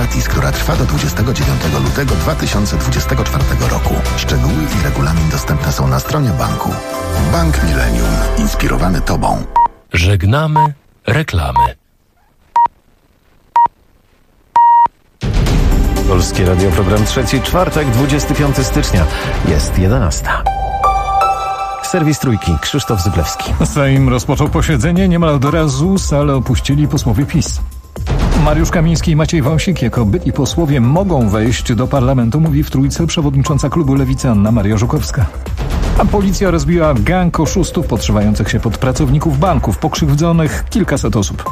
gratis, która trwa do 29 lutego 2024 roku. Szczegóły i regulamin dostępne są na stronie banku. Bank Millennium. Inspirowany Tobą. Żegnamy reklamy. Polskie Radio, program trzeci, czwartek, 25 stycznia. Jest 11. Serwis Trójki, Krzysztof Zyblewski. Sejm rozpoczął posiedzenie, niemal od razu salę opuścili posłowie PiS. Mariusz Kamiński i Maciej Wąsik jako byli posłowie mogą wejść do parlamentu, mówi w Trójce przewodnicząca klubu Lewicy Anna Maria Żukowska. A policja rozbiła gang oszustów podszywających się pod pracowników banków, pokrzywdzonych kilkaset osób.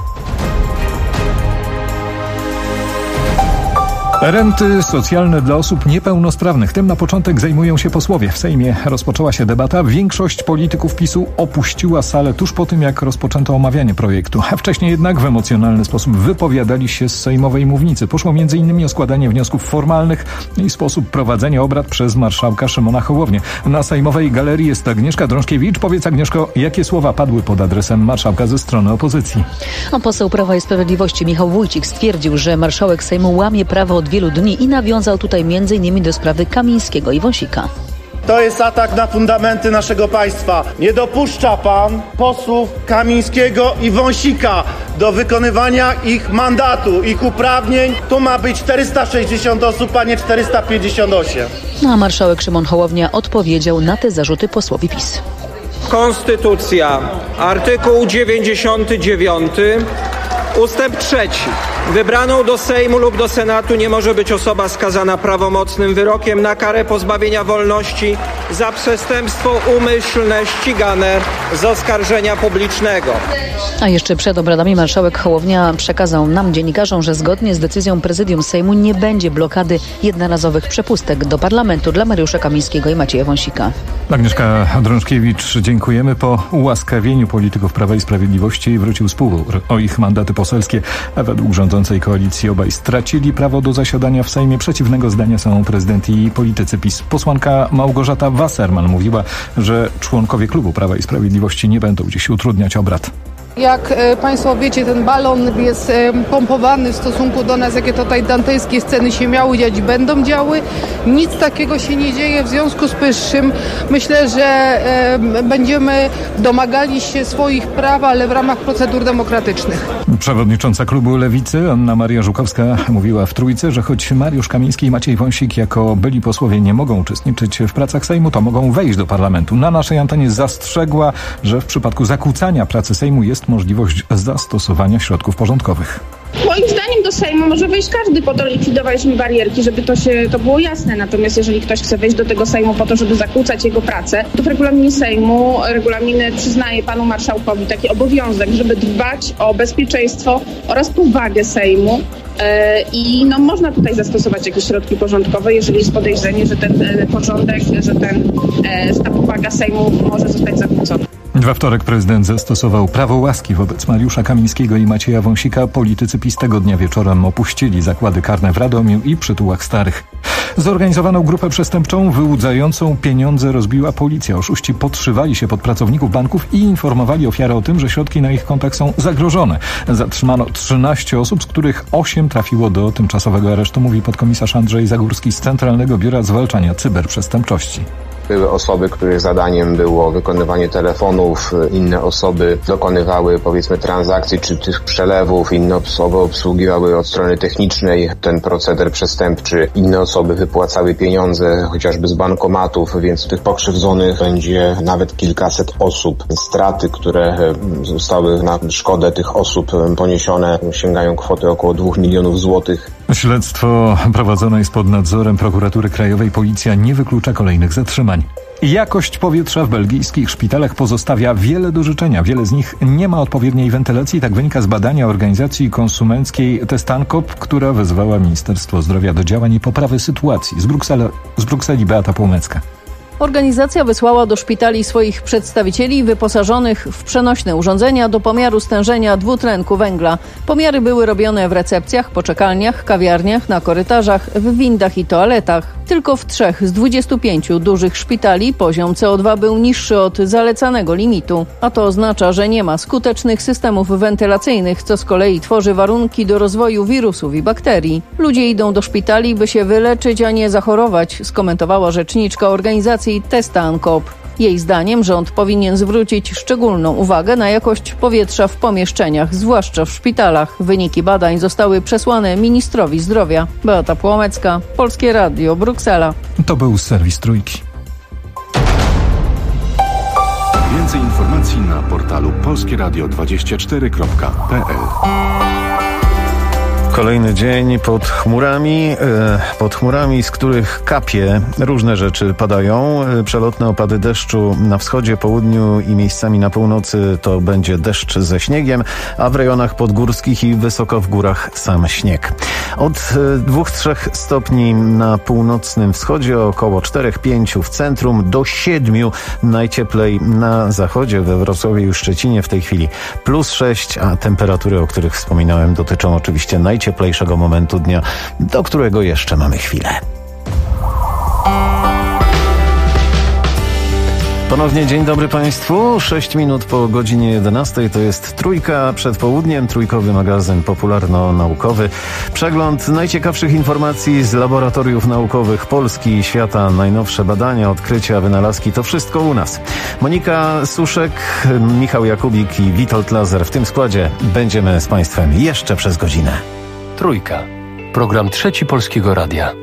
Renty socjalne dla osób niepełnosprawnych. Tym na początek zajmują się posłowie. W Sejmie rozpoczęła się debata. Większość polityków PiS-u opuściła salę tuż po tym, jak rozpoczęto omawianie projektu. A wcześniej jednak w emocjonalny sposób wypowiadali się z sejmowej mównicy. Poszło m.in. o składanie wniosków formalnych i sposób prowadzenia obrad przez marszałka Szymona Hołownię. Na sejmowej galerii jest Agnieszka Drążkiewicz. Powiedz, Agnieszko, jakie słowa padły pod adresem marszałka ze strony opozycji? Poseł Prawa i Sprawiedliwości Michał Wójcik stwierdził, że marszałek Sejmu łamie prawo od wielu dni i nawiązał tutaj m.in. do sprawy Kamińskiego i Wąsika. To jest atak na fundamenty naszego państwa. Nie dopuszcza pan posłów Kamińskiego i Wąsika do wykonywania ich mandatu, ich uprawnień. Tu ma być 460 osób, a nie 458. A marszałek Szymon Hołownia odpowiedział na te zarzuty posłowi PiS. Konstytucja, artykuł 99, ustęp 3. Wybraną do Sejmu lub do Senatu nie może być osoba skazana prawomocnym wyrokiem na karę pozbawienia wolności za przestępstwo umyślne ścigane z oskarżenia publicznego. A jeszcze przed obradami marszałek Hołownia przekazał nam, dziennikarzom, że zgodnie z decyzją Prezydium Sejmu nie będzie blokady jednorazowych przepustek do parlamentu dla Mariusza Kamińskiego i Macieja Wąsika. Agnieszka Drążkiewicz, dziękujemy. Po ułaskawieniu polityków Prawa i Sprawiedliwości wrócił spór o ich mandaty poselskie, a według rządzącej koalicji obaj stracili prawo do zasiadania w Sejmie. Przeciwnego zdania są prezydent i politycy PiS. Posłanka Małgorzata Wasserman mówiła, że członkowie klubu Prawa i Sprawiedliwości nie będą dziś utrudniać obrad. Jak Państwo wiecie, ten balon jest pompowany w stosunku do nas, jakie tutaj dantejskie sceny się miały dziać, będą działy. Nic takiego się nie dzieje, w związku z powyższym myślę, że będziemy domagali się swoich praw, ale w ramach procedur demokratycznych. Przewodnicząca klubu Lewicy Anna Maria Żukowska mówiła w Trójce, że choć Mariusz Kamiński i Maciej Wąsik jako byli posłowie nie mogą uczestniczyć w pracach Sejmu, to mogą wejść do parlamentu. Na naszej antenie zastrzegła, że w przypadku zakłócania pracy Sejmu jest możliwość zastosowania środków porządkowych. Moim zdaniem do Sejmu może wejść każdy po to likwidować barierki, żeby to było jasne. Natomiast jeżeli ktoś chce wejść do tego Sejmu po to, żeby zakłócać jego pracę, to w regulaminie Sejmu regulamin przyznaje panu marszałkowi taki obowiązek, żeby dbać o bezpieczeństwo oraz powagę Sejmu. I można tutaj zastosować jakieś środki porządkowe, jeżeli jest podejrzenie, że ten porządek, że ta powaga Sejmu może zostać zakłócona. We wtorek prezydent zastosował prawo łaski wobec Mariusza Kamińskiego i Macieja Wąsika. Politycy PiS tego dnia wieczorem opuścili zakłady karne w Radomiu i Przytułach Starych. Zorganizowaną grupę przestępczą wyłudzającą pieniądze rozbiła policja. Oszuści podszywali się pod pracowników banków i informowali ofiarę o tym, że środki na ich kontach są zagrożone. Zatrzymano 13 osób, z których 8 trafiło do tymczasowego aresztu, mówi podkomisarz Andrzej Zagórski z Centralnego Biura Zwalczania Cyberprzestępczości. Były osoby, których zadaniem było wykonywanie telefonów, inne osoby dokonywały, powiedzmy, transakcji czy tych przelewów, inne osoby obsługiwały od strony technicznej ten proceder przestępczy, inne osoby wypłacały pieniądze chociażby z bankomatów, więc tych pokrzywdzonych będzie nawet kilkaset osób. Straty, które zostały na szkodę tych osób poniesione, sięgają kwoty około 2 milionów złotych. Śledztwo prowadzone jest pod nadzorem Prokuratury Krajowej. Policja nie wyklucza kolejnych zatrzymań. Jakość powietrza w belgijskich szpitalach pozostawia wiele do życzenia. Wiele z nich nie ma odpowiedniej wentylacji. Tak wynika z badania organizacji konsumenckiej Testankop, która wezwała Ministerstwo Zdrowia do działań i poprawy sytuacji. Z Brukseli Beata Półmecka. Organizacja wysłała do szpitali swoich przedstawicieli wyposażonych w przenośne urządzenia do pomiaru stężenia dwutlenku węgla. Pomiary były robione w recepcjach, poczekalniach, kawiarniach, na korytarzach, w windach i toaletach. Tylko w 3 z 25 dużych szpitali poziom CO2 był niższy od zalecanego limitu, a to oznacza, że nie ma skutecznych systemów wentylacyjnych, co z kolei tworzy warunki do rozwoju wirusów i bakterii. Ludzie idą do szpitali, by się wyleczyć, a nie zachorować, skomentowała rzeczniczka organizacji Testa&Coop. Jej zdaniem rząd powinien zwrócić szczególną uwagę na jakość powietrza w pomieszczeniach, zwłaszcza w szpitalach. Wyniki badań zostały przesłane ministrowi zdrowia. Beata Płomecka, Polskie Radio, Bruksela. To był serwis Trójki. Więcej informacji na portalu polskieradio24.pl. Kolejny dzień pod chmurami, z których kapie różne rzeczy padają. Przelotne opady deszczu na wschodzie, południu i miejscami na północy to będzie deszcz ze śniegiem, a w rejonach podgórskich i wysoko w górach sam śnieg. Od 2-3 stopni na północnym wschodzie, około 4-5 w centrum, do 7 najcieplej na zachodzie, we Wrocławiu i Szczecinie w tej chwili +6, a temperatury, o których wspominałem, dotyczą oczywiście najcieplejszego momentu dnia, do którego jeszcze mamy chwilę. Ponownie dzień dobry Państwu. 6 minut po godzinie 11 to jest Trójka przed południem, trójkowy magazyn popularno-naukowy. Przegląd najciekawszych informacji z laboratoriów naukowych Polski i świata, najnowsze badania, odkrycia, wynalazki, to wszystko u nas. Monika Suszek, Michał Jakubik i Witold Lazer w tym składzie. Będziemy z Państwem jeszcze przez godzinę. Trójka. Program Trzeci Polskiego Radia.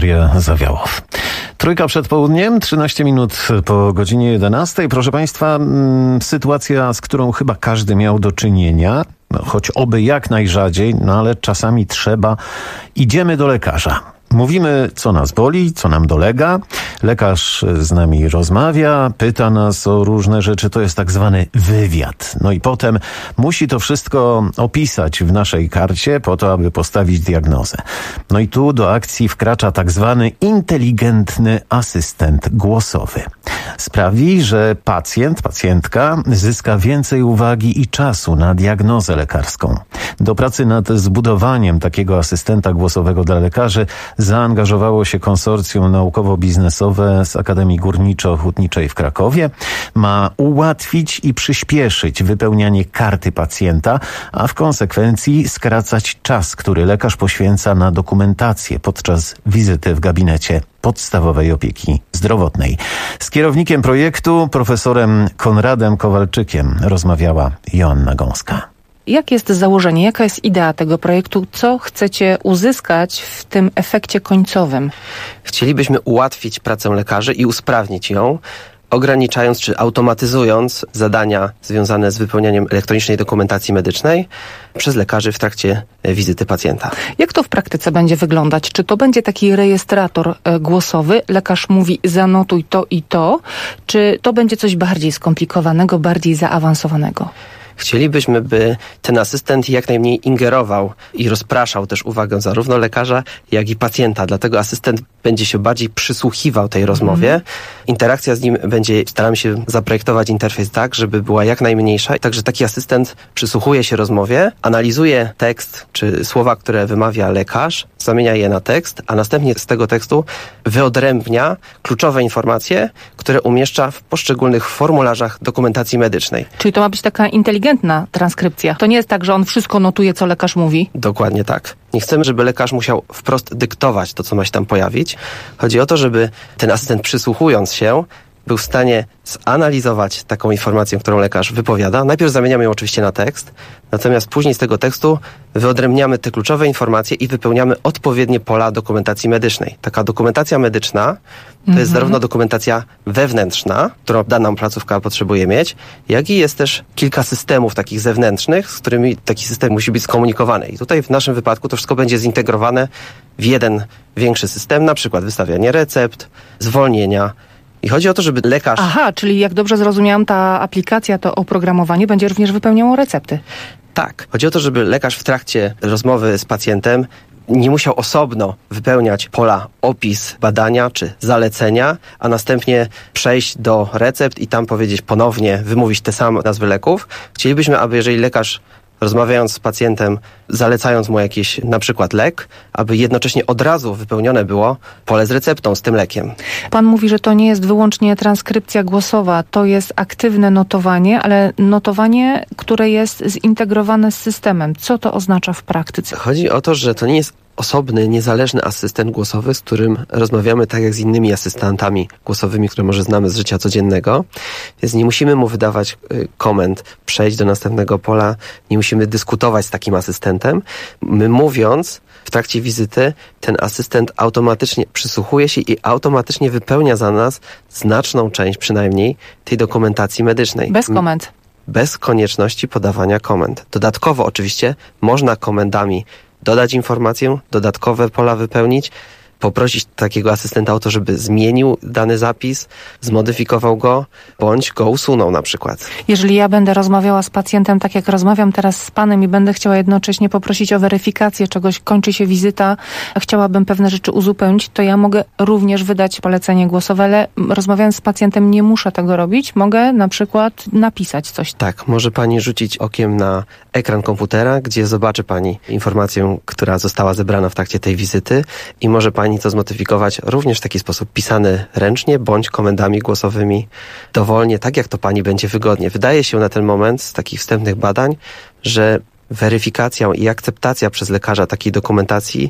Maria Zawiałow. Trójka przed południem, 13 minut po godzinie 11. Proszę Państwa, sytuacja, z którą chyba każdy miał do czynienia, choć oby jak najrzadziej, ale czasami trzeba. Idziemy do lekarza. Mówimy, co nas boli, co nam dolega. Lekarz z nami rozmawia, pyta nas o różne rzeczy. To jest tak zwany wywiad. No i potem musi to wszystko opisać w naszej karcie po to, aby postawić diagnozę. No i tu do akcji wkracza tak zwany inteligentny asystent głosowy. Sprawi, że pacjentka zyska więcej uwagi i czasu na diagnozę lekarską. Do pracy nad zbudowaniem takiego asystenta głosowego dla lekarzy zaangażowało się konsorcjum naukowo-biznesowe z Akademii Górniczo-Hutniczej w Krakowie. Ma ułatwić i przyspieszyć wypełnianie karty pacjenta, a w konsekwencji skracać czas, który lekarz poświęca na dokumentację podczas wizyty w gabinecie podstawowej opieki zdrowotnej. Z kierownikiem projektu, profesorem Konradem Kowalczykiem, rozmawiała Joanna Gąska. Jakie jest założenie, jaka jest idea tego projektu? Co chcecie uzyskać w tym efekcie końcowym? Chcielibyśmy ułatwić pracę lekarzy i usprawnić ją, ograniczając czy automatyzując zadania związane z wypełnianiem elektronicznej dokumentacji medycznej przez lekarzy w trakcie wizyty pacjenta. Jak to w praktyce będzie wyglądać? Czy to będzie taki rejestrator głosowy? Lekarz mówi zanotuj to i to? Czy to będzie coś bardziej skomplikowanego, bardziej zaawansowanego? Chcielibyśmy, by ten asystent jak najmniej ingerował i rozpraszał też uwagę zarówno lekarza, jak i pacjenta. Dlatego asystent będzie się bardziej przysłuchiwał tej rozmowie. Interakcja z nim staramy się zaprojektować interfejs tak, żeby była jak najmniejsza. Także taki asystent przysłuchuje się rozmowie, analizuje tekst czy słowa, które wymawia lekarz, zamienia je na tekst, a następnie z tego tekstu wyodrębnia kluczowe informacje, które umieszcza w poszczególnych formularzach dokumentacji medycznej. Czyli to ma być taka inteligentna transkrypcja. To nie jest tak, że on wszystko notuje, co lekarz mówi? Dokładnie tak. Nie chcemy, żeby lekarz musiał wprost dyktować to, co ma się tam pojawić. Chodzi o to, żeby ten asystent, przysłuchując się, był w stanie zanalizować taką informację, którą lekarz wypowiada. Najpierw zamieniamy ją oczywiście na tekst, natomiast później z tego tekstu wyodrębniamy te kluczowe informacje i wypełniamy odpowiednie pola dokumentacji medycznej. Taka dokumentacja medyczna to jest zarówno dokumentacja wewnętrzna, którą dana placówka potrzebuje mieć, jak i jest też kilka systemów takich zewnętrznych, z którymi taki system musi być skomunikowany. I tutaj w naszym wypadku to wszystko będzie zintegrowane w jeden większy system, na przykład wystawianie recept, zwolnienia. I chodzi o to, żeby lekarz... Aha, czyli jak dobrze zrozumiałam, ta aplikacja, to oprogramowanie będzie również wypełniało recepty. Tak. Chodzi o to, żeby lekarz w trakcie rozmowy z pacjentem nie musiał osobno wypełniać pola opis badania czy zalecenia, a następnie przejść do recept i tam powiedzieć ponownie, wymówić te same nazwy leków. Chcielibyśmy, aby jeżeli lekarz rozmawiając z pacjentem, zalecając mu jakiś na przykład lek, aby jednocześnie od razu wypełnione było pole z receptą, z tym lekiem. Pan mówi, że to nie jest wyłącznie transkrypcja głosowa, to jest aktywne notowanie, ale notowanie, które jest zintegrowane z systemem. Co to oznacza w praktyce? Chodzi o to, że to nie jest osobny, niezależny asystent głosowy, z którym rozmawiamy tak jak z innymi asystentami głosowymi, które może znamy z życia codziennego. Więc nie musimy mu wydawać komend, przejść do następnego pola, nie musimy dyskutować z takim asystentem. My mówiąc w trakcie wizyty, ten asystent automatycznie przysłuchuje się i automatycznie wypełnia za nas znaczną część przynajmniej tej dokumentacji medycznej. Bez komend. Bez konieczności podawania komend. Dodatkowo oczywiście można komendami dodać informację, dodatkowe pola wypełnić, poprosić takiego asystenta o to, żeby zmienił dany zapis, zmodyfikował go, bądź go usunął na przykład. Jeżeli ja będę rozmawiała z pacjentem, tak jak rozmawiam teraz z panem i będę chciała jednocześnie poprosić o weryfikację czegoś, kończy się wizyta, a chciałabym pewne rzeczy uzupełnić, to ja mogę również wydać polecenie głosowe, ale rozmawiając z pacjentem nie muszę tego robić, mogę na przykład napisać coś. Tak, może pani rzucić okiem na ekran komputera, gdzie zobaczy pani informację, która została zebrana w trakcie tej wizyty i może pani to zmodyfikować również w taki sposób pisany ręcznie, bądź komendami głosowymi dowolnie, tak jak to pani będzie wygodnie. Wydaje się na ten moment z takich wstępnych badań, że weryfikacja i akceptacja przez lekarza takiej dokumentacji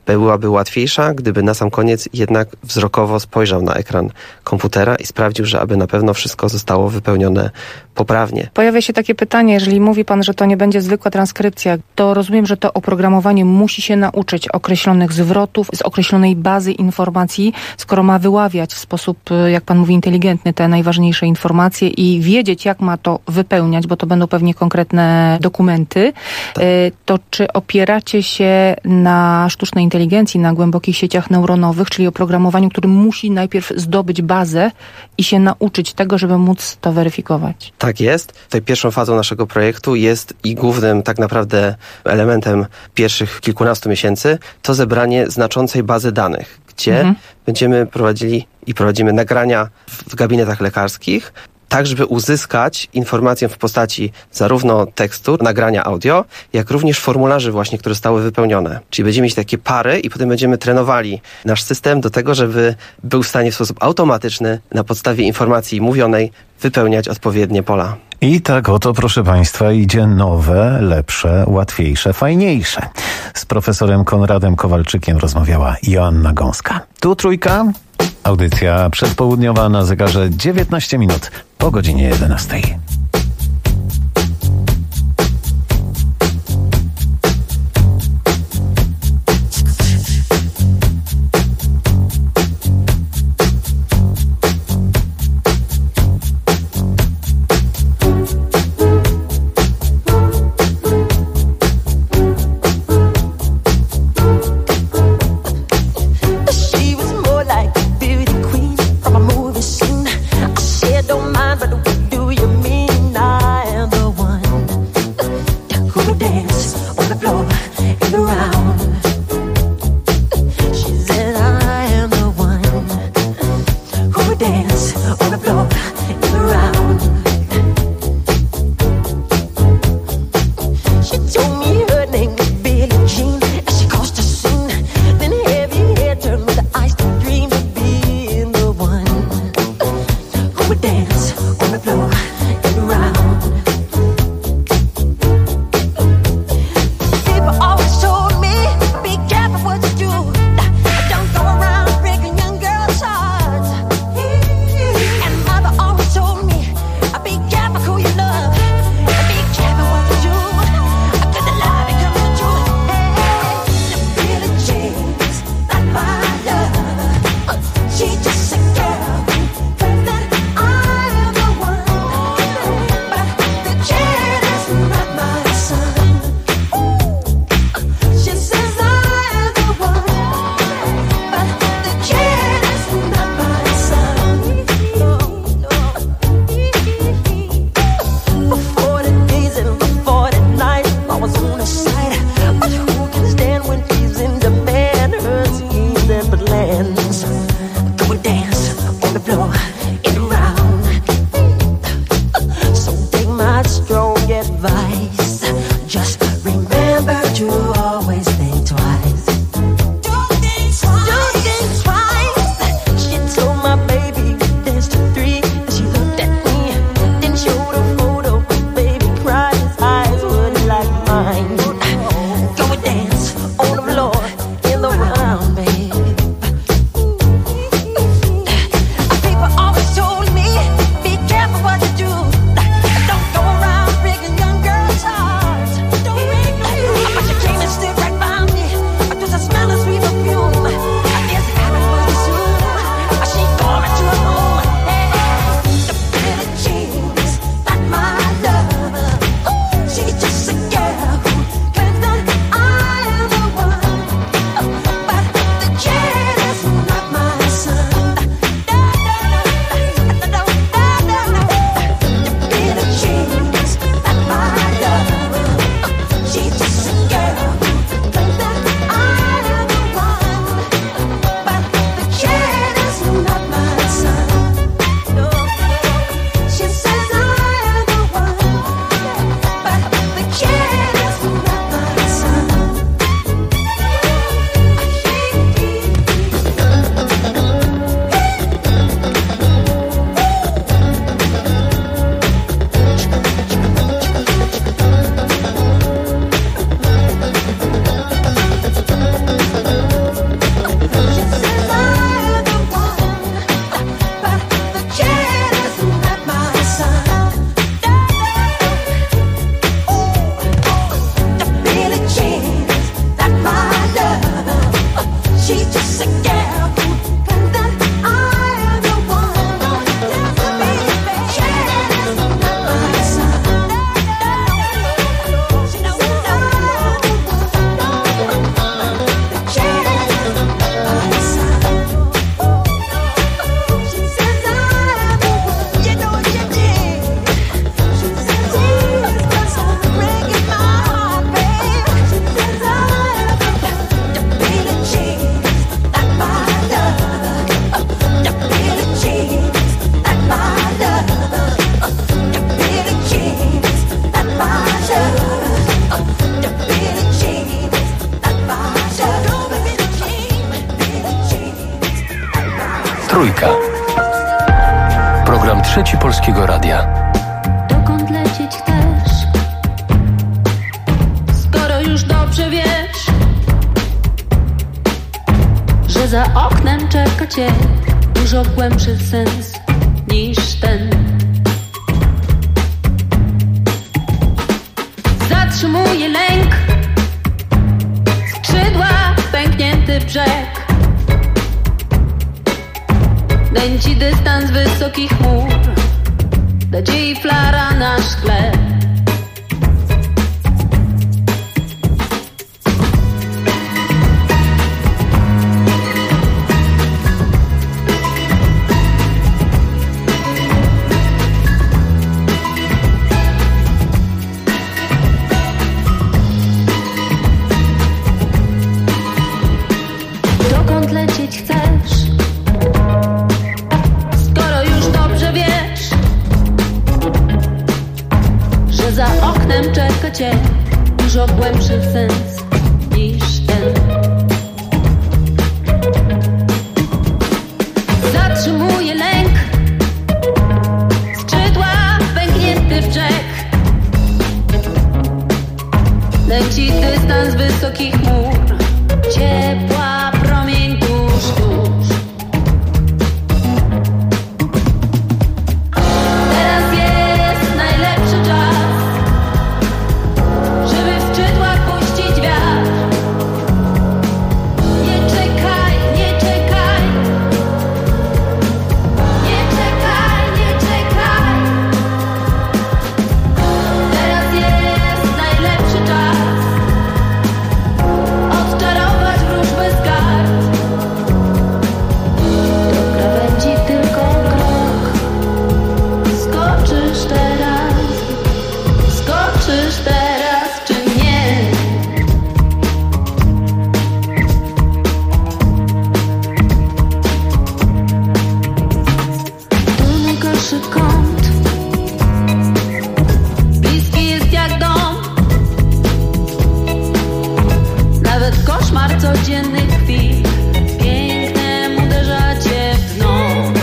byłaby łatwiejsza, gdyby na sam koniec jednak wzrokowo spojrzał na ekran komputera i sprawdził, że aby na pewno wszystko zostało wypełnione poprawnie. Pojawia się takie pytanie, jeżeli mówi pan, że to nie będzie zwykła transkrypcja, to rozumiem, że to oprogramowanie musi się nauczyć określonych zwrotów z określonej bazy informacji, skoro ma wyławiać w sposób, jak pan mówi, inteligentny te najważniejsze informacje i wiedzieć, jak ma to wypełniać, bo to będą pewnie konkretne dokumenty, to czy opieracie się na sztucznej inteligencji, na głębokich sieciach neuronowych, czyli oprogramowaniu, które musi najpierw zdobyć bazę i się nauczyć tego, żeby móc to weryfikować? Tak jest. Tutaj pierwszą fazą naszego projektu jest i głównym tak naprawdę elementem pierwszych kilkunastu miesięcy to zebranie znaczącej bazy danych, gdzie będziemy prowadzimy nagrania w gabinetach lekarskich, tak żeby uzyskać informację w postaci zarówno tekstu, nagrania audio, jak również formularzy właśnie, które zostały wypełnione. Czyli będziemy mieć takie pary i potem będziemy trenowali nasz system do tego, żeby był w stanie w sposób automatyczny na podstawie informacji mówionej wypełniać odpowiednie pola. I tak oto, proszę Państwa, idzie nowe, lepsze, łatwiejsze, fajniejsze. Z profesorem Konradem Kowalczykiem rozmawiała Joanna Gąska. Tu Trójka. Audycja przedpołudniowa na zegarze 19 minut po godzinie 11. Don't mind, but what do you mean? Trzeci Polskiego Radia. Dokąd lecieć chcesz? Skoro już dobrze wiesz, że za oknem czeka cię dużo głębszy sens niż ten. Zatrzymuje lęk, skrzydła, pęknięty brzeg. Nęci dystans wysokich chmur, nadziei flara na szkle. Dokąd lecieć chcesz? Skoro już dobrze wiesz, że za oknem czeka cię dużo głębszy sens niż ten. Zatrzymuje lęk, skrzydła, pęknięty brzeg. Leci dystans wysokich chmur, ciepła promień tuż, tuż. Teraz jest najlepszy czas, żeby w skrzydłach puścić wiatr. Nie czekaj, nie czekaj. Nie czekaj, nie czekaj. Teraz jest najlepszy czas, odczarować wróżbę z kart. Do krawędzi tylko krok. Skoczysz teraz czy nie? To najgorszy kąt, bliski jest jak dom. Nawet koszmar codziennych chwil z pięknem uderza cię w dno.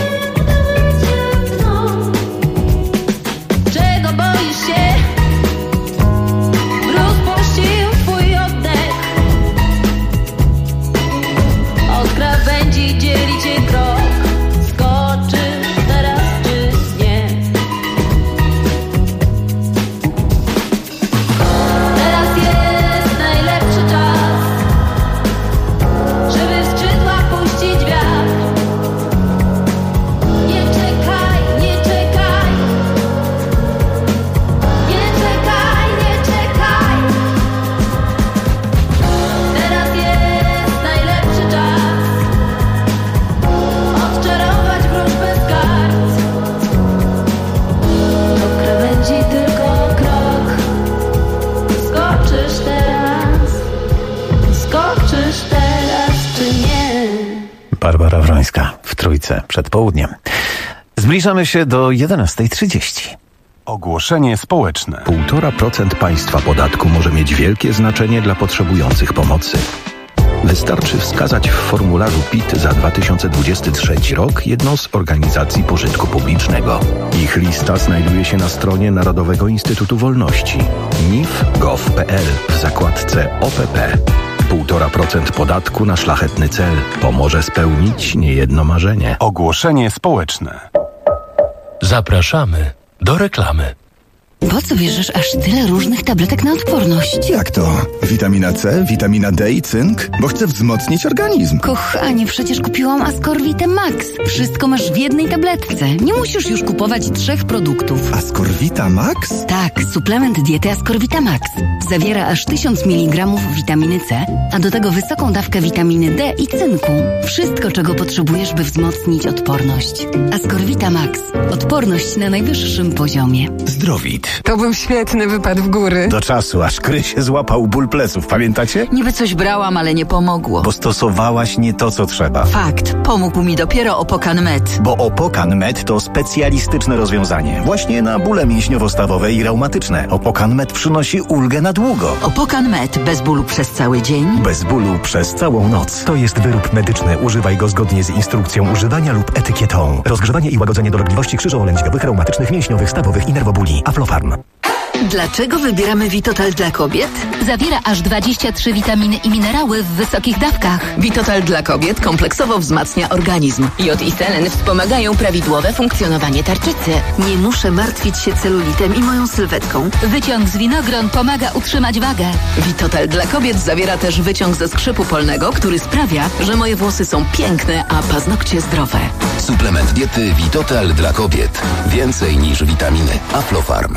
Czego boisz się? Mróz puścił twój oddech. Od krawędzi dzieli cię krok. Skoczysz teraz czy nie? Teraz jest najlepszy czas, żeby w skrzydłach puścić wiatr. Nie czekaj, nie czekaj. Nie czekaj, nie czekaj. Teraz jest najlepszy czas, odczarować wróżbę z kart. Do krawędzi tylko krok. Skoczysz teraz czy nie? Barbara Wrońska w Trójce przed południem. Zbliżamy się do 11:30. Ogłoszenie społeczne. 1,5% państwa podatku może mieć wielkie znaczenie dla potrzebujących pomocy. Wystarczy wskazać w formularzu PIT za 2023 rok jedną z organizacji pożytku publicznego. Ich lista znajduje się na stronie Narodowego Instytutu Wolności nif.gov.pl w zakładce OPP. 1,5% podatku na szlachetny cel pomoże spełnić niejedno marzenie. Ogłoszenie społeczne. Zapraszamy do reklamy. Po co bierzesz aż tyle różnych tabletek na odporność? Jak to? Witamina C, witamina D i cynk? Bo chcę wzmocnić organizm. Kochanie, przecież kupiłam Ascorvitę Max. Wszystko masz w jednej tabletce. Nie musisz już kupować 3 produktów. Ascorvita Max? Tak, suplement diety Ascorvita Max. Zawiera aż 1000 mg witaminy C, a do tego wysoką dawkę witaminy D i cynku. Wszystko, czego potrzebujesz, by wzmocnić odporność. Ascorvita Max. Odporność na najwyższym poziomie. Zdrowit. Zdrowit. To był świetny wypad w góry. Do czasu, aż Krysie złapał ból pleców, pamiętacie? Niby coś brałam, ale nie pomogło. Bo stosowałaś nie to, co trzeba. Fakt. Pomógł mi dopiero Opokan Med. Bo Opokan Med to specjalistyczne rozwiązanie. Właśnie na bóle mięśniowo-stawowe i reumatyczne. Opokan Med przynosi ulgę na długo. Opokan Med. Bez bólu przez cały dzień. Bez bólu przez całą noc. To jest wyrób medyczny. Używaj go zgodnie z instrukcją używania lub etykietą. Rozgrzewanie i łagodzenie dolegliwości krzyżowo-lędźwiowych, reumatycznych, mięśniowych, stawowych i nerwobóli. Aflofarm. Dlaczego wybieramy Vitotal dla kobiet? Zawiera aż 23 witaminy i minerały w wysokich dawkach. Vitotal dla kobiet kompleksowo wzmacnia organizm. Jod i selen wspomagają prawidłowe funkcjonowanie tarczycy. Nie muszę martwić się celulitem i moją sylwetką. Wyciąg z winogron pomaga utrzymać wagę. Vitotal dla kobiet zawiera też wyciąg ze skrzypu polnego, który sprawia, że moje włosy są piękne, a paznokcie zdrowe. Suplement diety Vitotal dla kobiet. Więcej niż witaminy. Aflofarm.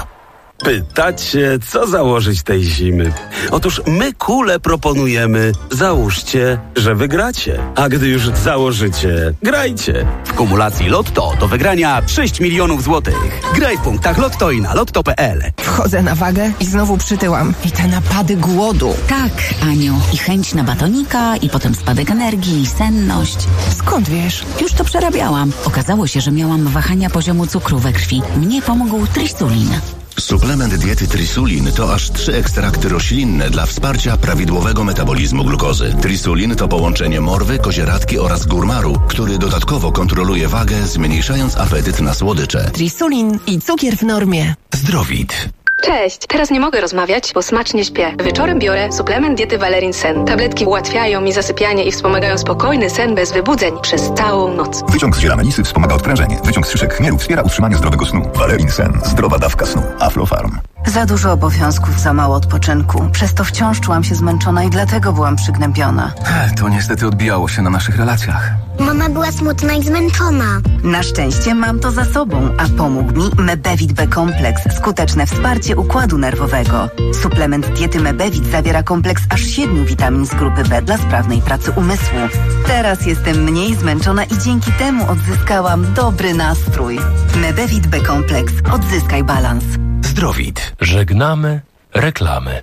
Pytacie, co założyć tej zimy? Otóż my kule proponujemy. Załóżcie, że wygracie. A gdy już założycie, grajcie. W kumulacji Lotto do wygrania 6 milionów złotych. Graj w punktach Lotto i na lotto.pl. Wchodzę na wagę i znowu przytyłam. I te napady głodu. Tak, Aniu. I chęć na batonika, i potem spadek energii, i senność. Skąd wiesz? Już to przerabiałam. Okazało się, że miałam wahania poziomu cukru we krwi. Mnie pomógł Trisulin. Suplement diety Trisulin to aż 3 ekstrakty roślinne dla wsparcia prawidłowego metabolizmu glukozy. Trisulin to połączenie morwy, kozieradki oraz górmaru, który dodatkowo kontroluje wagę, zmniejszając apetyt na słodycze. Trisulin i cukier w normie. Zdrowit. Cześć, teraz nie mogę rozmawiać, bo smacznie śpię. Wieczorem biorę suplement diety Valerin Sen. Tabletki ułatwiają mi zasypianie i wspomagają spokojny sen bez wybudzeń przez całą noc. Wyciąg z ziela melisy wspomaga odprężenie. Wyciąg z szyszek chmielu wspiera utrzymanie zdrowego snu. Valerin Sen. Zdrowa dawka snu. Aflofarm. Za dużo obowiązków, za mało odpoczynku. Przez to wciąż czułam się zmęczona i dlatego byłam przygnębiona. To niestety odbijało się na naszych relacjach. Mama była smutna i zmęczona. Na szczęście mam to za sobą, a pomógł mi Mebevit B Kompleks. Skuteczne wsparcie układu nerwowego. Suplement diety Mebevit zawiera kompleks aż 7 witamin z grupy B dla sprawnej pracy umysłu. Teraz jestem mniej zmęczona i dzięki temu odzyskałam dobry nastrój. Mebevit B Kompleks. Odzyskaj balans. Zdrowit. Żegnamy reklamy.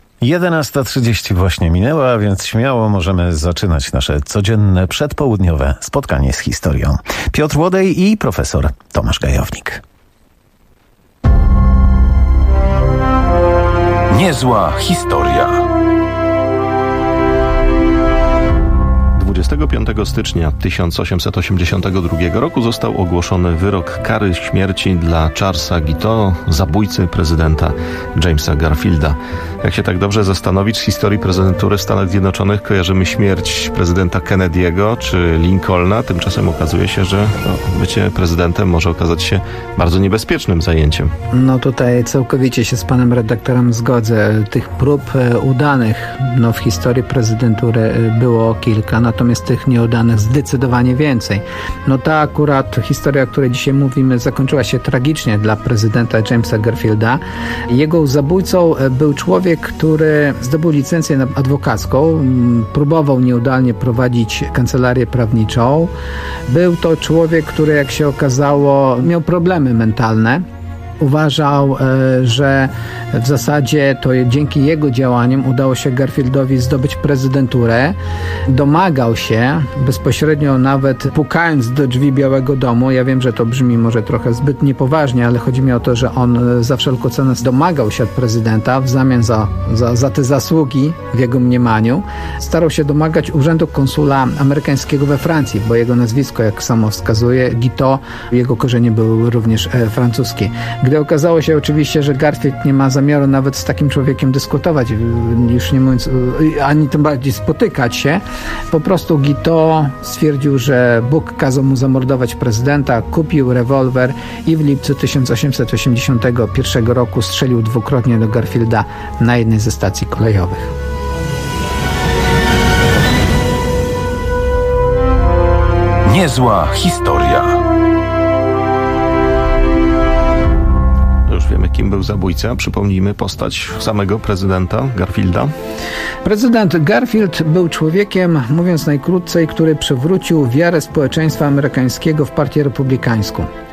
11:30 właśnie minęła, a więc śmiało możemy zaczynać nasze codzienne przedpołudniowe spotkanie z historią. Piotr Łodej i profesor Tomasz Gajownik. Niezła historia. 25 stycznia 1882 roku został ogłoszony wyrok kary śmierci dla Charlesa Guiteau, zabójcy prezydenta Jamesa Garfielda. Jak się tak dobrze zastanowić, z historii prezydentury w Stanach Zjednoczonych kojarzymy śmierć prezydenta Kennedy'ego czy Lincolna. Tymczasem okazuje się, że bycie prezydentem może okazać się bardzo niebezpiecznym zajęciem. No tutaj całkowicie się z panem redaktorem zgodzę. Tych prób udanych w historii prezydentury było kilka, natomiast tych nieudanych zdecydowanie więcej. Ta akurat historia, o której dzisiaj mówimy, zakończyła się tragicznie dla prezydenta Jamesa Garfielda. Jego zabójcą był człowiek, który zdobył licencję adwokacką, próbował nieudolnie prowadzić kancelarię prawniczą. Był to człowiek, który, jak się okazało, miał problemy mentalne. Uważał, że w zasadzie to dzięki jego działaniom udało się Garfieldowi zdobyć prezydenturę. Domagał się, bezpośrednio nawet pukając do drzwi Białego Domu, ja wiem, że to brzmi może trochę zbyt niepoważnie, ale chodzi mi o to, że on za wszelką cenę domagał się od prezydenta w zamian za te zasługi w jego mniemaniu. Starał się domagać urzędu konsula amerykańskiego we Francji, bo jego nazwisko, jak samo wskazuje, Guiteau, jego korzenie były również francuskie. Gdy okazało się oczywiście, że Garfield nie ma zamiaru nawet z takim człowiekiem dyskutować, już nie mówiąc, ani tym bardziej spotykać się, po prostu Guiteau stwierdził, że Bóg kazał mu zamordować prezydenta, kupił rewolwer i w lipcu 1881 roku strzelił dwukrotnie do Garfielda na jednej ze stacji kolejowych. Niezła historia. Już wiemy, kim był zabójca. Przypomnijmy postać samego prezydenta Garfielda. Prezydent Garfield był człowiekiem, mówiąc najkrócej, który przywrócił wiarę społeczeństwa amerykańskiego w partię republikańską.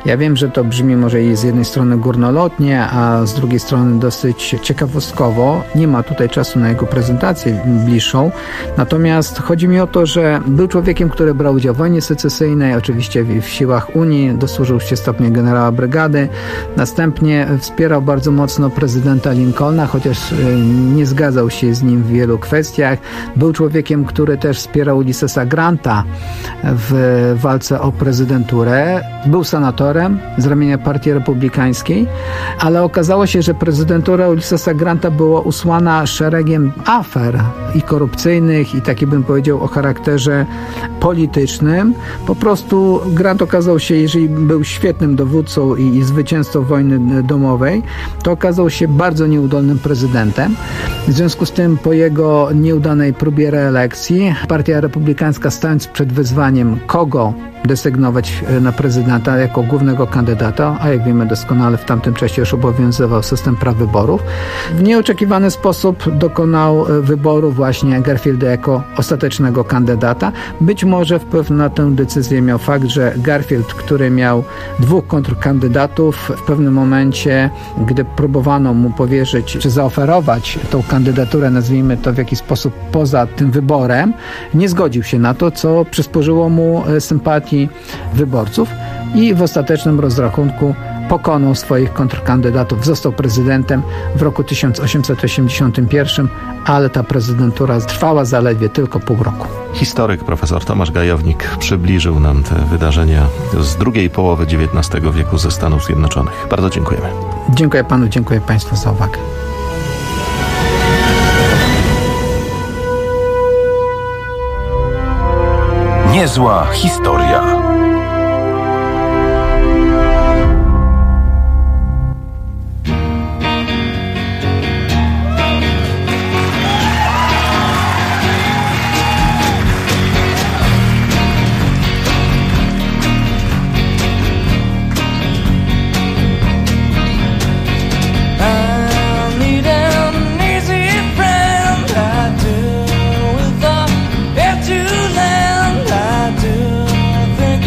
Ja wiem, że to brzmi może i z jednej strony górnolotnie, a z drugiej strony dosyć ciekawostkowo. Nie ma tutaj czasu na jego prezentację bliższą. Natomiast chodzi mi o to, że był człowiekiem, który brał udział w wojnie secesyjnej, oczywiście w siłach Unii, dosłużył się stopnia generała brygady. Następnie wspierał bardzo mocno prezydenta Lincolna, chociaż nie zgadzał się z nim w wielu kwestiach. Był człowiekiem, który też wspierał Ulyssesa Granta w walce o prezydenturę. Był senatorem z ramienia Partii Republikańskiej, ale okazało się, że prezydentura Ulyssesa Granta była usłana szeregiem afer i korupcyjnych i taki bym powiedział o charakterze politycznym. Po prostu Grant okazał się, jeżeli był świetnym dowódcą i zwycięzcą wojny domowej, to okazał się bardzo nieudolnym prezydentem. W związku z tym po jego nieudanej próbie reelekcji Partia Republikańska, stając przed wyzwaniem, kogo desygnować na prezydenta jako głównego kandydata, a jak wiemy doskonale w tamtym czasie już obowiązywał system prawyborów, w nieoczekiwany sposób dokonał wyboru właśnie Garfielda jako ostatecznego kandydata. Być może wpływ na tę decyzję miał fakt, że Garfield, który miał 2 kontrkandydatów, w pewnym momencie, gdy próbowano mu powierzyć, czy zaoferować tą kandydaturę, nazwijmy to w jakiś sposób poza tym wyborem, nie zgodził się na to, co przysporzyło mu sympatii wyborców i w ostatecznym rozrachunku pokonał swoich kontrkandydatów, został prezydentem w roku 1881, ale ta prezydentura trwała zaledwie tylko pół roku. Historyk profesor Tomasz Gajownik przybliżył nam te wydarzenia z drugiej połowy XIX wieku ze Stanów Zjednoczonych. Bardzo dziękujemy. Dziękuję panu, dziękuję państwu za uwagę. Niezła historia. Think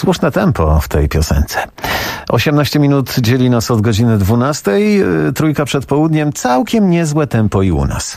słuszne tempo w tej piosence. 18 minut dzieli nas od godziny 12. Trójka przed południem. Całkiem niezłe tempo i u nas.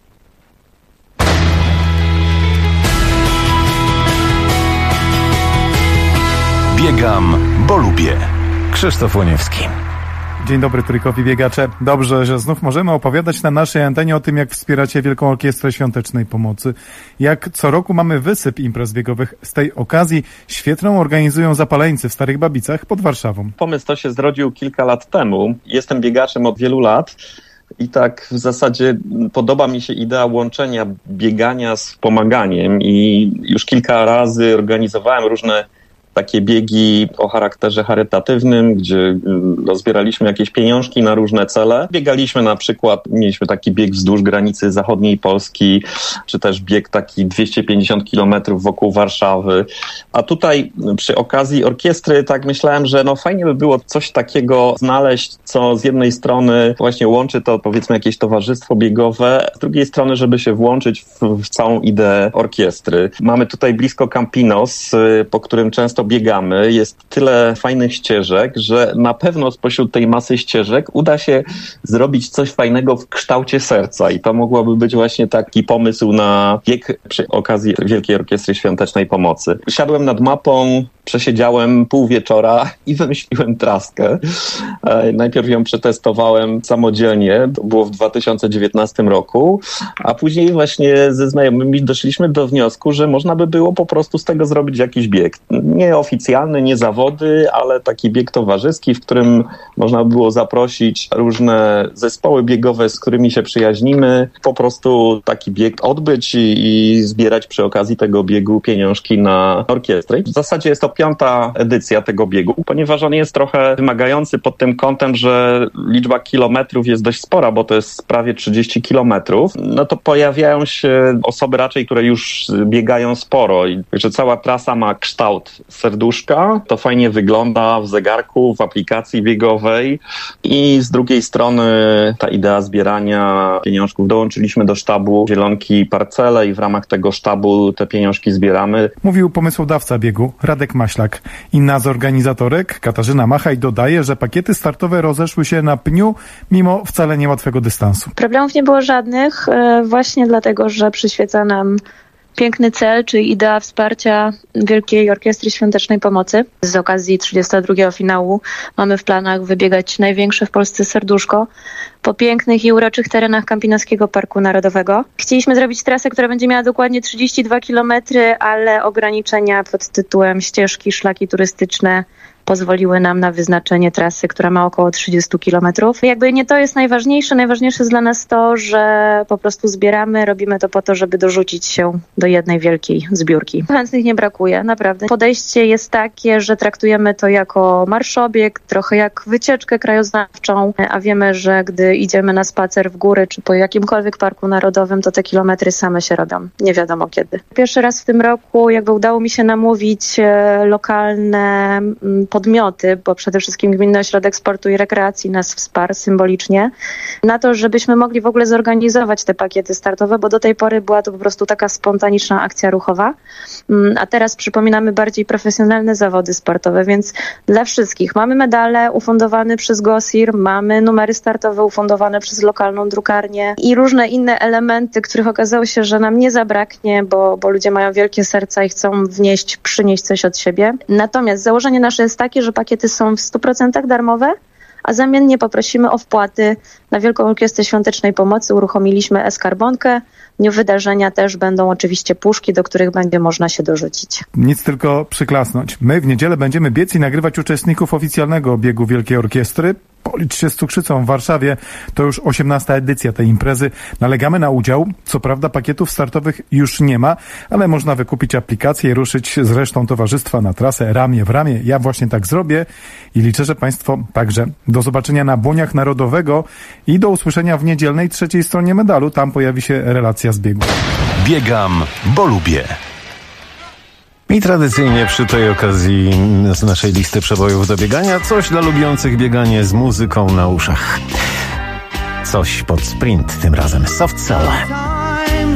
Biegam, bo lubię. Krzysztof Łoniewski. Dzień dobry, trójkowi biegacze. Dobrze, że znów możemy opowiadać na naszej antenie o tym, jak wspieracie Wielką Orkiestrę Świątecznej Pomocy. Jak co roku mamy wysyp imprez biegowych. Z tej okazji świetną organizują Zapaleńcy w Starych Babicach pod Warszawą. Pomysł to się zrodził kilka lat temu. Jestem biegaczem od wielu lat. I tak w zasadzie podoba mi się idea łączenia biegania z pomaganiem i już kilka razy organizowałem różne takie biegi o charakterze charytatywnym, gdzie zbieraliśmy jakieś pieniążki na różne cele. Biegaliśmy na przykład, mieliśmy taki bieg wzdłuż granicy zachodniej Polski, czy też bieg taki 250 kilometrów wokół Warszawy. A tutaj przy okazji orkiestry tak myślałem, że fajnie by było coś takiego znaleźć, co z jednej strony właśnie łączy to powiedzmy jakieś towarzystwo biegowe, z drugiej strony, żeby się włączyć w całą ideę orkiestry. Mamy tutaj blisko Campinos, po którym często biegamy. Jest tyle fajnych ścieżek, że na pewno spośród tej masy ścieżek uda się zrobić coś fajnego w kształcie serca i to mogłoby być właśnie taki pomysł na bieg przy okazji Wielkiej Orkiestry Świątecznej Pomocy. Siadłem nad mapą, przesiedziałem pół wieczora i wymyśliłem traskę. Najpierw ją przetestowałem samodzielnie, to było w 2019 roku, a później właśnie ze znajomymi doszliśmy do wniosku, że można by było po prostu z tego zrobić jakiś bieg. Nie oficjalny, nie zawody, ale taki bieg towarzyski, w którym można by było zaprosić różne zespoły biegowe, z którymi się przyjaźnimy, po prostu taki bieg odbyć i zbierać przy okazji tego biegu pieniążki na orkiestrę. W zasadzie jest to 5. edycja tego biegu, ponieważ on jest trochę wymagający pod tym kątem, że liczba kilometrów jest dość spora, bo to jest prawie 30 kilometrów, to pojawiają się osoby raczej, które już biegają sporo i że cała trasa ma kształt serduszka, to fajnie wygląda w zegarku, w aplikacji biegowej i z drugiej strony ta idea zbierania pieniążków. Dołączyliśmy do sztabu Zielonki Parcele i w ramach tego sztabu te pieniążki zbieramy. Mówił pomysłodawca biegu Radek Maślak. Inna z organizatorek, Katarzyna Machaj, dodaje, że pakiety startowe rozeszły się na pniu, mimo wcale niełatwego dystansu. Problemów nie było żadnych, właśnie dlatego, że przyświeca nam piękny cel, czyli idea wsparcia Wielkiej Orkiestry Świątecznej Pomocy. Z okazji 32. finału mamy w planach wybiegać największe w Polsce serduszko po pięknych i uroczych terenach Campinoskiego Parku Narodowego. Chcieliśmy zrobić trasę, która będzie miała dokładnie 32 km, ale ograniczenia pod tytułem ścieżki, szlaki turystyczne pozwoliły nam na wyznaczenie trasy, która ma około 30 kilometrów. Jakby nie to jest najważniejsze. Najważniejsze jest dla nas to, że po prostu zbieramy, robimy to po to, żeby dorzucić się do jednej wielkiej zbiórki. Chętnych nie brakuje, naprawdę. Podejście jest takie, że traktujemy to jako marszobieg, trochę jak wycieczkę krajoznawczą, a wiemy, że gdy idziemy na spacer w góry, czy po jakimkolwiek parku narodowym, to te kilometry same się robią. Nie wiadomo kiedy. Pierwszy raz w tym roku jakby udało mi się namówić lokalne podmioty, bo przede wszystkim Gminny Ośrodek Sportu i Rekreacji nas wsparł symbolicznie, na to, żebyśmy mogli w ogóle zorganizować te pakiety startowe, bo do tej pory była to po prostu taka spontaniczna akcja ruchowa, a teraz przypominamy bardziej profesjonalne zawody sportowe, więc dla wszystkich mamy medale ufundowane przez GOSIR, mamy numery startowe ufundowane przez lokalną drukarnię i różne inne elementy, których okazało się, że nam nie zabraknie, bo ludzie mają wielkie serca i chcą przynieść coś od siebie. Natomiast założenie nasze jest takie, że pakiety są w 100% darmowe, a zamiennie poprosimy o wpłaty na Wielką Orkiestrę Świątecznej Pomocy. Uruchomiliśmy e-skarbonkę. W dniu wydarzenia też będą oczywiście puszki, do których będzie można się dorzucić. Nic tylko przyklasnąć. My w niedzielę będziemy biec i nagrywać uczestników oficjalnego biegu Wielkiej Orkiestry. Policz się z cukrzycą w Warszawie. To już 18. edycja tej imprezy. Nalegamy na udział. Co prawda pakietów startowych już nie ma, ale można wykupić aplikację i ruszyć z resztą towarzystwa na trasę ramię w ramię. Ja właśnie tak zrobię i liczę, że Państwo także. Do zobaczenia na Błoniach Narodowego i do usłyszenia w niedzielnej 3. stronie medalu. Tam pojawi się relacja z biegu. Biegam, bo lubię. I tradycyjnie przy tej okazji z naszej listy przebojów do biegania coś dla lubiących bieganie z muzyką na uszach. Coś pod sprint, tym razem Soft Cell.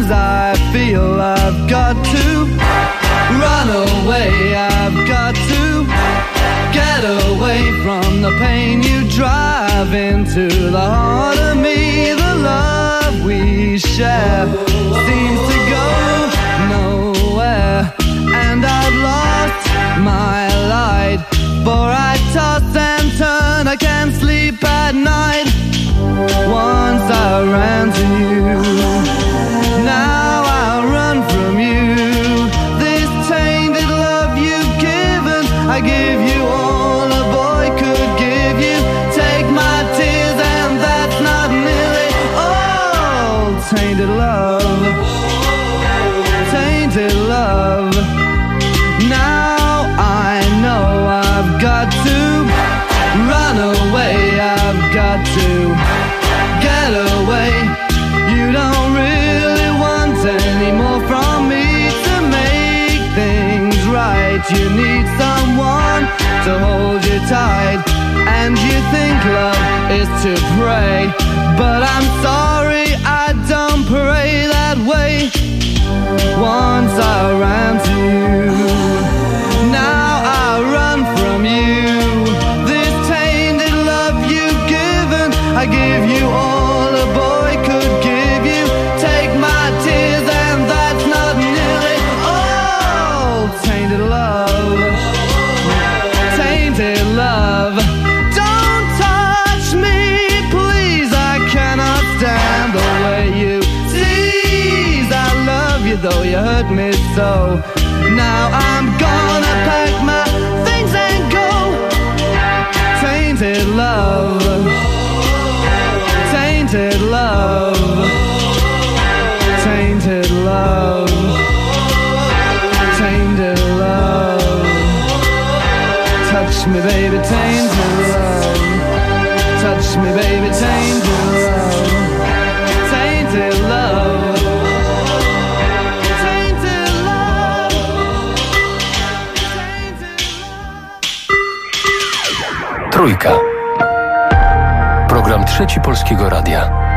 Sometimes I feel I've got to run away, I've got to get away from the pain you drive into the heart of me. The love we share seems to go nowhere, and I've lost my light, for I toss and turn, I can't sleep at night. Once I ran to you, now I run from you. This tainted love you've given, I give you all a boy could give you. Take my tears and that's not nearly all. Tainted love, tainted love. Now I know I've got to run away, I've got to get away. You don't really want any more from me to make things right. You need someone to hold you tight, and you think love is to pray, but I'm sorry, I don't pray that way. Once I ran to you, now I run from you. This tainted love you've given, I give you all a boy could give you. Take my tears and that's not nearly all. Tainted love, tainted love. Don't touch me, please, I cannot stand the way you tease. I love you though you hurt me so. Now I'm gonna pack my things and go. Tainted love, tainted love, tainted love, tainted love. Touch me baby, tainted love. Touch me baby, tainted love. Tainted love, tainted love. Trójka. Program Trzeci Polskiego Radia.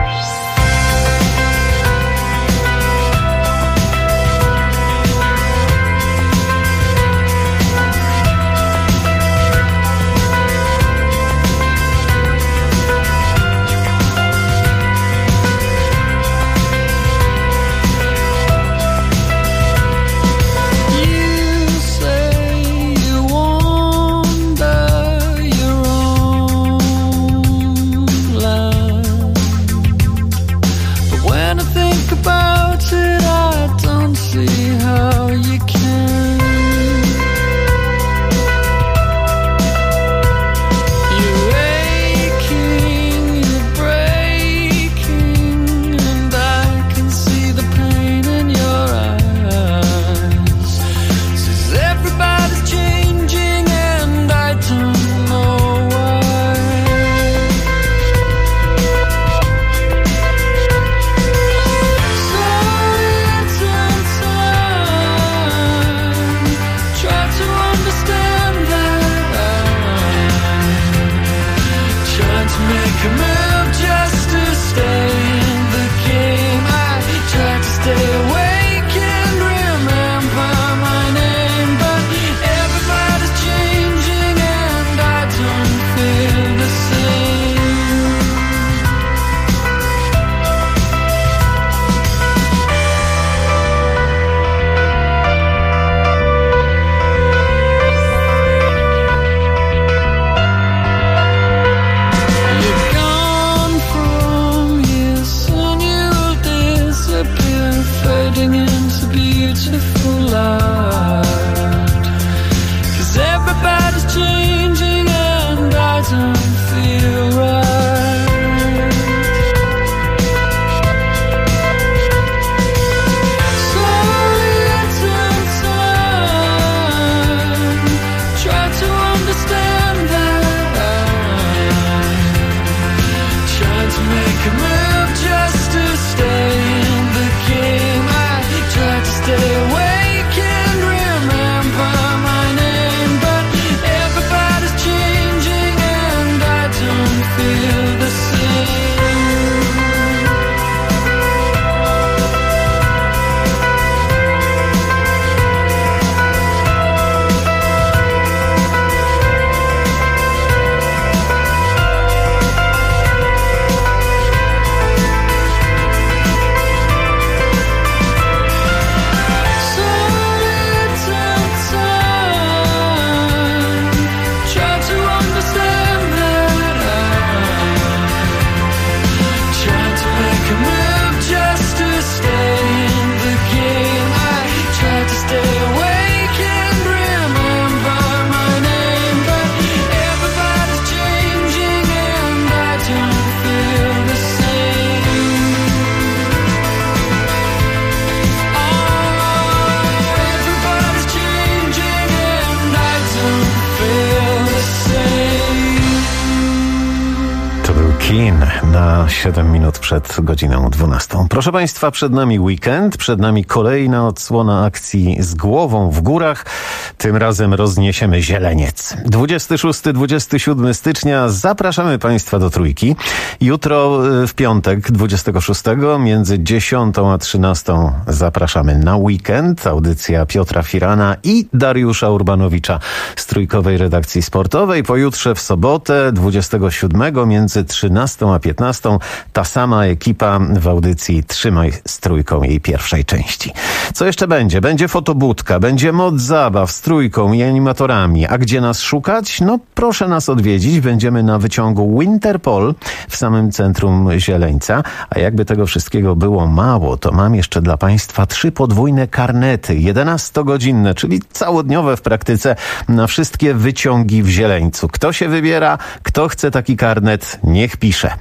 na 7 minut przed godziną 12. Proszę Państwa, przed nami weekend, przed nami kolejna odsłona akcji Z głową w górach. Tym razem rozniesiemy Zieleniec. 26-27 stycznia zapraszamy Państwa do Trójki. Jutro w piątek 26 między 10 a 13 zapraszamy na weekend. Audycja Piotra Firana i Dariusza Urbanowicza z Trójkowej Redakcji Sportowej. Pojutrze w sobotę 27 między 13 a 15 ta sama ekipa w audycji Trzymaj z Trójką jej pierwszej części. Co jeszcze będzie? Będzie fotobudka, będzie moc zabaw z Trójką i animatorami. A gdzie nas szukać? No proszę nas odwiedzić. Będziemy na wyciągu Winterpol w samym centrum Zieleńca. A jakby tego wszystkiego było mało, to mam jeszcze dla Państwa 3 podwójne karnety, 11-godzinne, czyli całodniowe w praktyce, na wszystkie wyciągi w Zieleńcu. Kto się wybiera, kto chce taki karnet, niech pisze.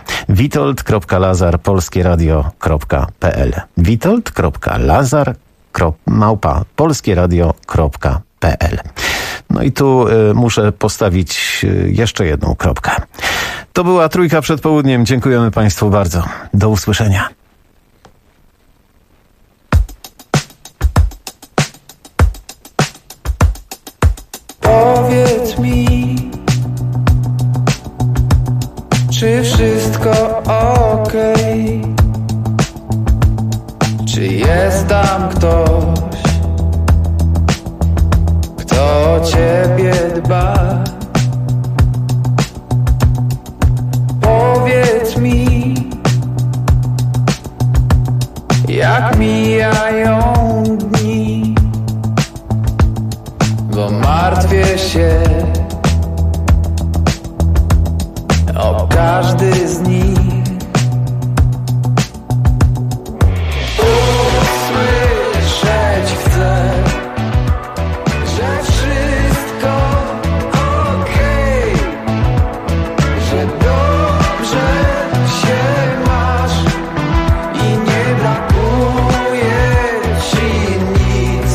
witold.lazar@polskieradio.pl witold.lazar@polskieradio.pl. No i tu muszę postawić jeszcze jedną kropkę. To była Trójka przed południem. Dziękujemy Państwu bardzo. Do usłyszenia. Powiedz mi, czy wszystko okej? Czy jest tam ktoś, kto o ciebie dba? Powiedz mi, jak mijają dni, bo martwię się o każdy z nich. Usłyszeć chcę, że wszystko okej, że dobrze się masz i nie brakuje ci nic.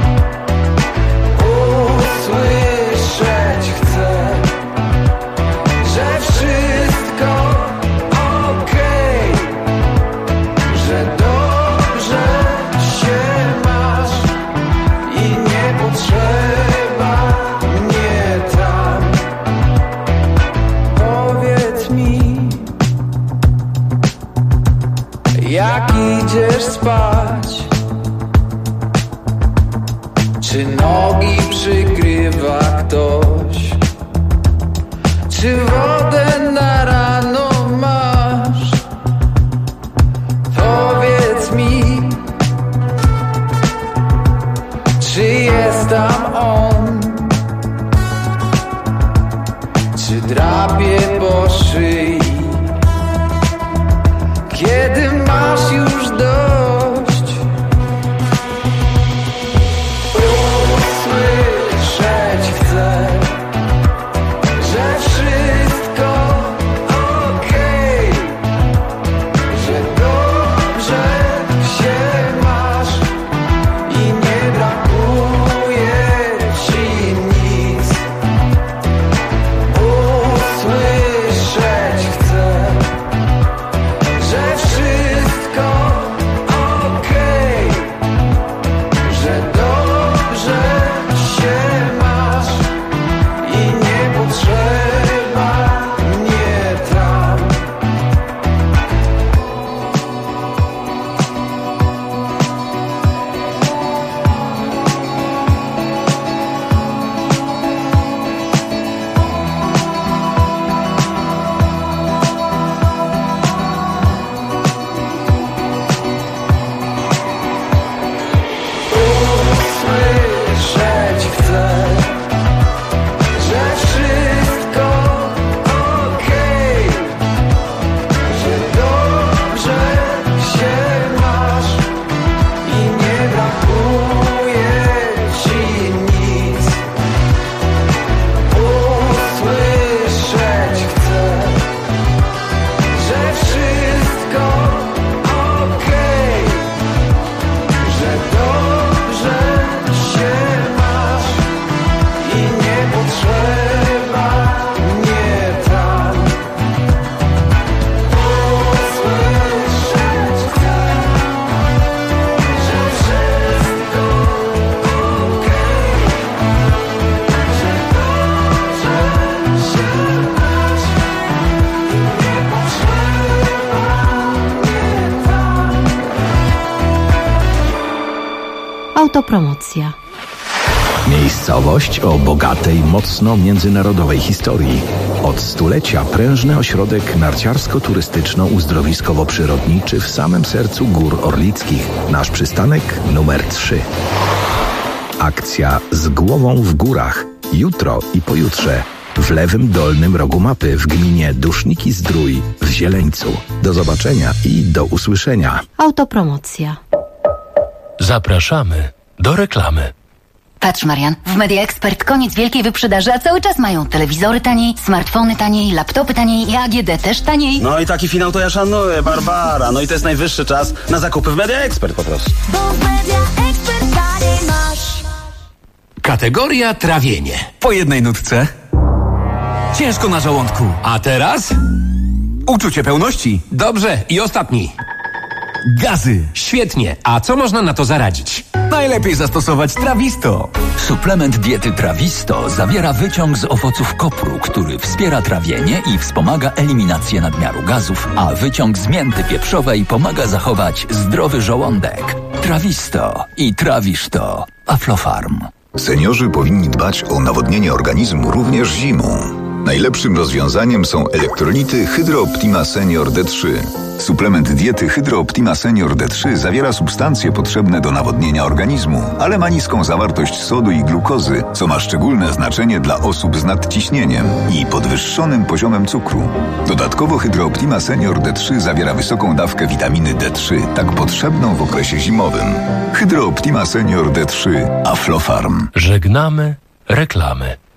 Usłyszeć chcę, że wszystko okej, że dobrze się masz i nie potrzeba mnie tam. Powiedz mi, jak idziesz spać? Czy nogi przykrywa ktoś? Czy wodę na rano masz? Powiedz mi, czy jest tam on? Czy drapie po szyi? Kiedy masz już dość? Usłyszeć chcę, że wszystko Autopromocja. Miejscowość o bogatej, mocno międzynarodowej historii. Od stulecia prężny ośrodek narciarsko-turystyczno-uzdrowiskowo-przyrodniczy w samym sercu Gór Orlickich. Nasz przystanek numer 3. Akcja Z głową w górach. Jutro i pojutrze. W lewym dolnym rogu mapy w gminie Duszniki-Zdrój w Zieleńcu. Do zobaczenia i do usłyszenia. Autopromocja. Zapraszamy do reklamy. Patrz, Marian, w Media Expert koniec wielkiej wyprzedaży, a cały czas mają telewizory taniej, smartfony taniej, laptopy taniej i AGD też taniej. No i taki finał to ja szanuję, Barbara. No i to jest najwyższy czas na zakupy w Media Expert po prostu. Bo w Media Expert taniej masz. Kategoria trawienie. Po jednej nutce. Ciężko na żołądku. A teraz? Uczucie pełności. Dobrze, i ostatni. Gazy. Świetnie. A co można na to zaradzić? Najlepiej zastosować Trawisto. Suplement diety Trawisto zawiera wyciąg z owoców kopru, który wspiera trawienie i wspomaga eliminację nadmiaru gazów, a wyciąg z mięty pieprzowej pomaga zachować zdrowy żołądek. Trawisto i trawisz to. Aflofarm. Seniorzy powinni dbać o nawodnienie organizmu również zimą. Najlepszym rozwiązaniem są elektrolity Hydro Optima Senior D3. Suplement diety Hydro Optima Senior D3 zawiera substancje potrzebne do nawodnienia organizmu, ale ma niską zawartość sodu i glukozy, co ma szczególne znaczenie dla osób z nadciśnieniem i podwyższonym poziomem cukru. Dodatkowo Hydro Optima Senior D3 zawiera wysoką dawkę witaminy D3, tak potrzebną w okresie zimowym. Hydro Optima Senior D3 Aflofarm. Żegnamy reklamy.